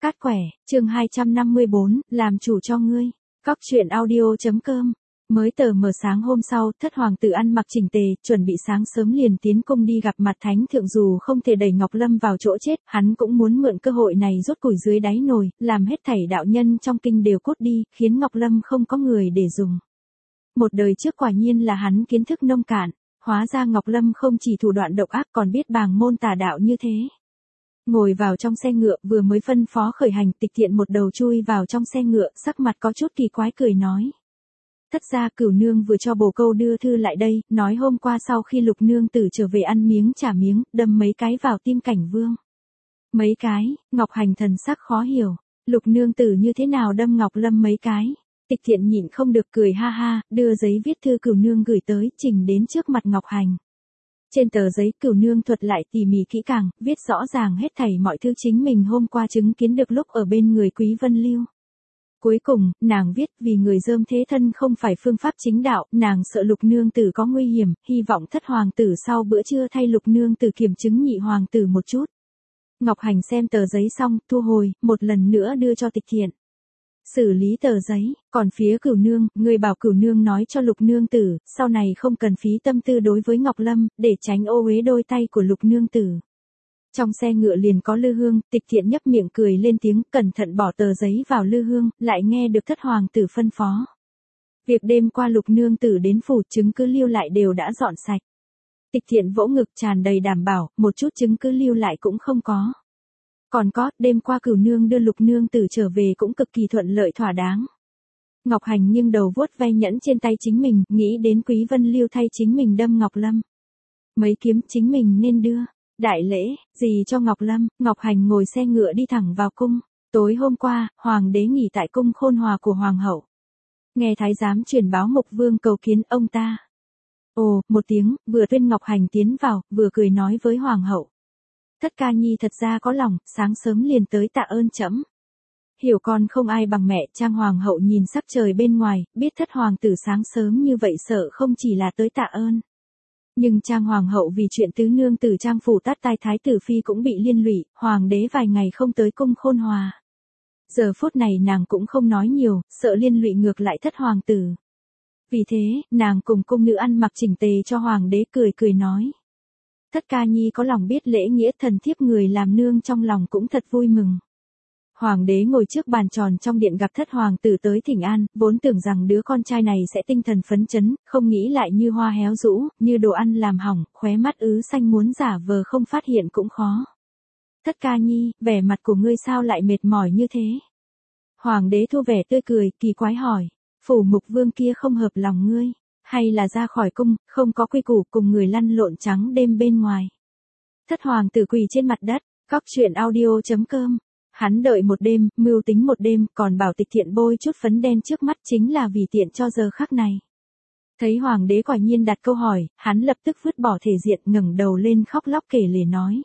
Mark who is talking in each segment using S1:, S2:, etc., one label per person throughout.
S1: Cát quẻ, chương 254, làm chủ cho ngươi. Cóc truyện audio.com. Mới tờ mờ sáng hôm sau, thất hoàng tử ăn mặc chỉnh tề, chuẩn bị sáng sớm liền tiến cung đi gặp mặt thánh thượng. Dù không thể đẩy Ngọc Lâm vào chỗ chết, hắn cũng muốn mượn cơ hội này rút củi dưới đáy nồi, làm hết thảy đạo nhân trong kinh đều cút đi, khiến Ngọc Lâm không có người để dùng. Một đời trước quả nhiên là hắn kiến thức nông cạn, hóa ra Ngọc Lâm không chỉ thủ đoạn độc ác còn biết bàng môn tà đạo như thế. Ngồi vào trong xe ngựa vừa mới phân phó khởi hành, Tịch Thiện một đầu chui vào trong xe ngựa, sắc mặt có chút kỳ quái cười nói. Thất gia, Cửu nương vừa cho bồ câu đưa thư lại đây, nói hôm qua sau khi Lục nương tử trở về ăn miếng trả miếng, đâm mấy cái vào tim Cảnh Vương. Mấy cái? Ngọc Hành thần sắc khó hiểu, Lục nương tử như thế nào đâm Ngọc Lâm mấy cái? Tịch Thiện nhịn không được cười ha ha, đưa giấy viết thư Cửu nương gửi tới, trình đến trước mặt Ngọc Hành. Trên tờ giấy Cửu nương thuật lại tỉ mỉ kỹ càng, viết rõ ràng hết thảy mọi thứ chính mình hôm qua chứng kiến được lúc ở bên người Quý Vân Lưu. Cuối cùng, nàng viết vì người dơm thế thân không phải phương pháp chính đạo, nàng sợ Lục nương tử có nguy hiểm, hy vọng thất hoàng tử sau bữa trưa thay Lục nương tử kiểm chứng nhị hoàng tử một chút. Ngọc Hành xem tờ giấy xong, thu hồi, một lần nữa đưa cho Tịch Thiện. Xử lý tờ giấy, còn phía Cửu nương, người bảo Cửu nương nói cho Lục nương tử, sau này không cần phí tâm tư đối với Ngọc Lâm, để tránh ô uế đôi tay của Lục nương tử. Trong xe ngựa liền có lư hương, Tịch Thiện nhấp miệng cười lên tiếng, cẩn thận bỏ tờ giấy vào lư hương, lại nghe được thất hoàng tử phân phó. Việc đêm qua Lục nương tử đến phủ, chứng cứ lưu lại đều đã dọn sạch. Tịch Thiện vỗ ngực tràn đầy đảm bảo, một chút chứng cứ lưu lại cũng không có. Còn có, đêm qua Cửu nương đưa Lục nương tử trở về cũng cực kỳ thuận lợi thỏa đáng. Ngọc Hành nghiêng đầu vuốt ve nhẫn trên tay chính mình, nghĩ đến Quý Vân Lưu thay chính mình đâm Ngọc Lâm. Mấy kiếm chính mình nên đưa. Đại lễ, gì cho Ngọc Lâm? Ngọc Hành ngồi xe ngựa đi thẳng vào cung. Tối hôm qua, hoàng đế nghỉ tại cung Khôn Hòa của hoàng hậu. Nghe thái giám truyền báo Mục Vương cầu kiến ông ta. Ồ, một tiếng, vừa tuyên Ngọc Hành tiến vào, vừa cười nói với hoàng hậu. Thất ca nhi thật ra có lòng, sáng sớm liền tới tạ ơn trẫm. Hiểu con không ai bằng mẹ. Trang hoàng hậu nhìn sắc trời bên ngoài, biết thất hoàng tử sáng sớm như vậy sợ không chỉ là tới tạ ơn. Nhưng Trang hoàng hậu vì chuyện tứ nương tử Trang phủ tát tai thái tử phi cũng bị liên lụy, hoàng đế vài ngày không tới cung Khôn Hòa. Giờ phút này nàng cũng không nói nhiều, sợ liên lụy ngược lại thất hoàng tử. Vì thế, nàng cùng cung nữ ăn mặc chỉnh tề cho hoàng đế cười cười nói. Thất ca nhi có lòng biết lễ nghĩa, thần thiếp người làm nương trong lòng cũng thật vui mừng. Hoàng đế ngồi trước bàn tròn trong điện gặp thất hoàng tử tới thỉnh an, vốn tưởng rằng đứa con trai này sẽ tinh thần phấn chấn, không nghĩ lại như hoa héo rũ, như đồ ăn làm hỏng, khóe mắt ứ xanh muốn giả vờ không phát hiện cũng khó. Thất ca nhi, vẻ mặt của ngươi sao lại mệt mỏi như thế? Hoàng đế thu vẻ tươi cười, kỳ quái hỏi, phủ Mục Vương kia không hợp lòng ngươi, hay là ra khỏi cung, không có quy củ cùng người lăn lộn trắng đêm bên ngoài? Thất hoàng tử quỳ trên mặt đất, cóc truyện audio.com. Hắn đợi một đêm, mưu tính một đêm, còn bảo Tịch Thiện bôi chút phấn đen trước mắt chính là vì tiện cho giờ khắc này. Thấy hoàng đế quả nhiên đặt câu hỏi, hắn lập tức vứt bỏ thể diện, ngẩng đầu lên khóc lóc kể lể nói.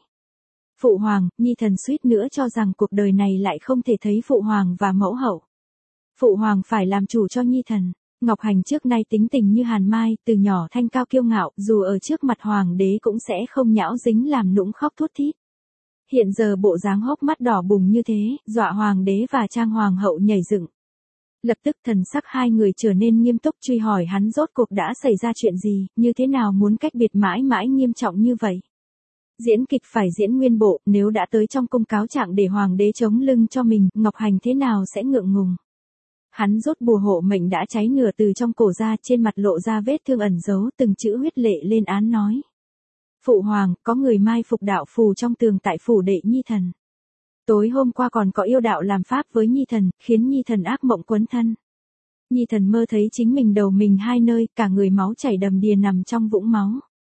S1: Phụ hoàng, nhi thần suýt nữa cho rằng cuộc đời này lại không thể thấy phụ hoàng và mẫu hậu. Phụ hoàng phải làm chủ cho nhi thần. Ngọc Hành trước nay tính tình như hàn mai, từ nhỏ thanh cao kiêu ngạo, dù ở trước mặt hoàng đế cũng sẽ không nhão dính làm nũng khóc thút thít. Hiện giờ bộ dáng hốc mắt đỏ bừng như thế, dọa hoàng đế và Trang hoàng hậu nhảy dựng. Lập tức thần sắc hai người trở nên nghiêm túc, truy hỏi hắn rốt cuộc đã xảy ra chuyện gì, như thế nào muốn cách biệt mãi mãi nghiêm trọng như vậy. Diễn kịch phải diễn nguyên bộ, nếu đã tới trong cung cáo trạng để hoàng đế chống lưng cho mình, Ngọc Hành thế nào sẽ ngượng ngùng. Hắn rút bùa hộ mệnh đã cháy nửa từ trong cổ ra, trên mặt lộ ra vết thương ẩn giấu, từng chữ huyết lệ lên án nói. Phụ hoàng, có người mai phục đạo phù trong tường tại phủ đệ nhi thần. Tối hôm qua còn có yêu đạo làm pháp với nhi thần, khiến nhi thần ác mộng quấn thân. Nhi thần mơ thấy chính mình đầu mình hai nơi, cả người máu chảy đầm đìa nằm trong vũng máu.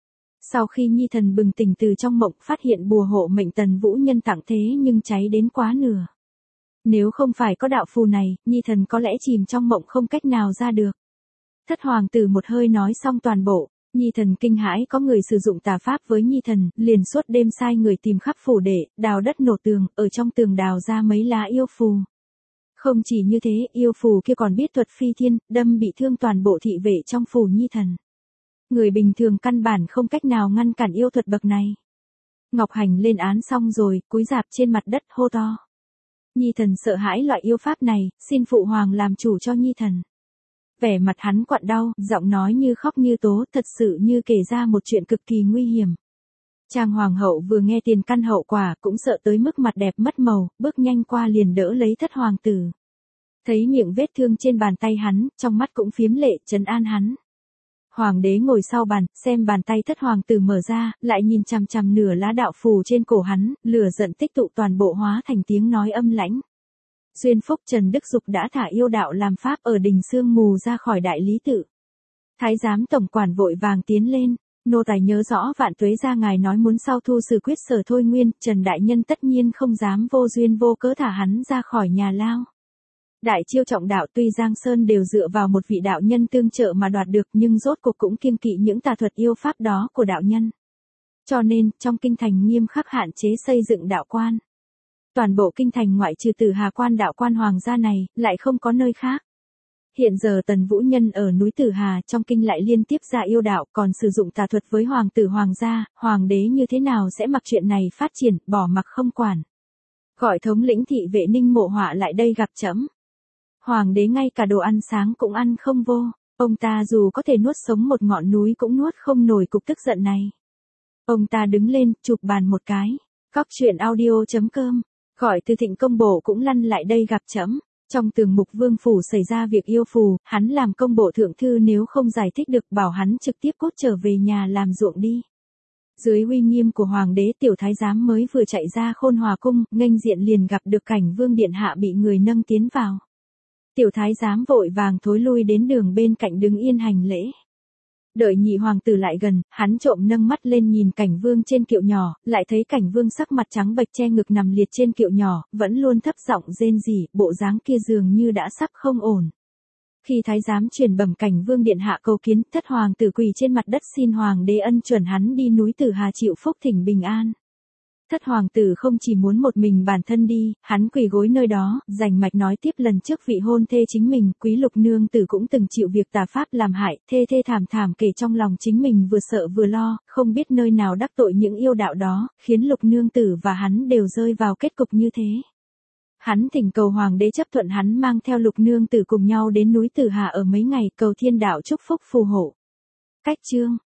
S1: Sau khi nhi thần bừng tỉnh từ trong mộng, phát hiện bùa hộ mệnh Tần Vũ Nhân tặng thế nhưng cháy đến quá nửa. Nếu không phải có đạo phù này, nhi thần có lẽ chìm trong mộng không cách nào ra được. Thất hoàng tử một hơi nói xong toàn bộ. Nhi thần kinh hãi có người sử dụng tà pháp với nhi thần, liền suốt đêm sai người tìm khắp phủ đệ, đào đất nổ tường, ở trong tường đào ra mấy lá yêu phù. Không chỉ như thế, yêu phù kia còn biết thuật phi thiên, đâm bị thương toàn bộ thị vệ trong phủ nhi thần. Người bình thường căn bản không cách nào ngăn cản yêu thuật bậc này. Ngọc Hành lên án xong rồi, cúi rạp trên mặt đất hô to. Nhi thần sợ hãi loại yêu pháp này, xin phụ hoàng làm chủ cho Nhi thần. Vẻ mặt hắn quặn đau, giọng nói như khóc như tố, thật sự như kể ra một chuyện cực kỳ nguy hiểm. Trang hoàng hậu vừa nghe tiền căn hậu quả cũng sợ tới mức mặt đẹp mất màu, bước nhanh qua liền đỡ lấy thất hoàng tử. Thấy miệng vết thương trên bàn tay hắn, trong mắt cũng phiếm lệ, trấn an hắn. Hoàng đế ngồi sau bàn, xem bàn tay thất hoàng tử mở ra, lại nhìn chằm chằm nửa lá đạo phù trên cổ hắn, lửa giận tích tụ toàn bộ hóa thành tiếng nói âm lãnh. Duyên phúc Trần Đức Dục đã thả yêu đạo làm pháp ở đình sương mù ra khỏi đại lý tự. Thái giám tổng quản vội vàng tiến lên, nô tài nhớ rõ Vạn Tuế gia ngài nói muốn sau thu xử quyết Sở Thôi Nguyên, Trần đại nhân tất nhiên không dám vô duyên vô cớ thả hắn ra khỏi nhà lao. Đại chiêu trọng đạo tuy Giang Sơn đều dựa vào một vị đạo nhân tương trợ mà đoạt được, nhưng rốt cuộc cũng kiêng kỵ những tà thuật yêu pháp đó của đạo nhân. Cho nên, trong kinh thành nghiêm khắc hạn chế xây dựng đạo quan. Toàn bộ kinh thành ngoại trừ Tử Hà quan đạo quan hoàng gia này, lại không có nơi khác. Hiện giờ Tần Vũ Nhân ở núi Tử Hà trong kinh lại liên tiếp ra yêu đạo, còn sử dụng tà thuật với hoàng tử hoàng gia, hoàng đế như thế nào sẽ mặc chuyện này phát triển, bỏ mặc không quản. Gọi thống lĩnh thị vệ Ninh Mộ Họa lại đây gặp trẫm. Hoàng đế ngay cả đồ ăn sáng cũng ăn không vô, ông ta dù có thể nuốt sống một ngọn núi cũng nuốt không nổi cục tức giận này. Ông ta đứng lên, chụp bàn một cái. Cóc truyện audio.com, gọi Từ Thịnh công bộ cũng lăn lại đây gặp trẫm. Trong tường mục vương phủ xảy ra việc yêu phù, hắn làm công bộ thượng thư nếu không giải thích được bảo hắn trực tiếp cốt trở về nhà làm ruộng đi. Dưới uy nghiêm của hoàng đế, tiểu thái giám mới vừa chạy ra Khôn Hòa cung, nghênh diện liền gặp được cảnh vương điện hạ bị người nâng tiến vào. Tiểu thái giám vội vàng thối lui đến đường bên cạnh đứng yên hành lễ. Đợi nhị hoàng tử lại gần, hắn trộm nâng mắt lên nhìn cảnh vương trên kiệu nhỏ, lại thấy cảnh vương sắc mặt trắng bệch che ngực nằm liệt trên kiệu nhỏ, vẫn luôn thấp giọng rên rỉ, bộ dáng kia dường như đã sắp không ổn. Khi thái giám truyền bẩm cảnh vương điện hạ cầu kiến, thất hoàng tử quỳ trên mặt đất xin hoàng đế ân chuẩn hắn đi núi Tử Hà chịu phúc thỉnh bình an. Thất hoàng tử không chỉ muốn một mình bản thân đi, hắn quỳ gối nơi đó, rành mạch nói tiếp lần trước vị hôn thê chính mình, Quý Lục nương tử cũng từng chịu việc tà pháp làm hại, thê thê thảm thảm kể trong lòng chính mình vừa sợ vừa lo, không biết nơi nào đắc tội những yêu đạo đó, khiến Lục nương tử và hắn đều rơi vào kết cục như thế. Hắn thỉnh cầu hoàng đế chấp thuận hắn mang theo Lục nương tử cùng nhau đến núi Tử Hà ở mấy ngày, cầu thiên đạo chúc phúc phù hộ. Cách chương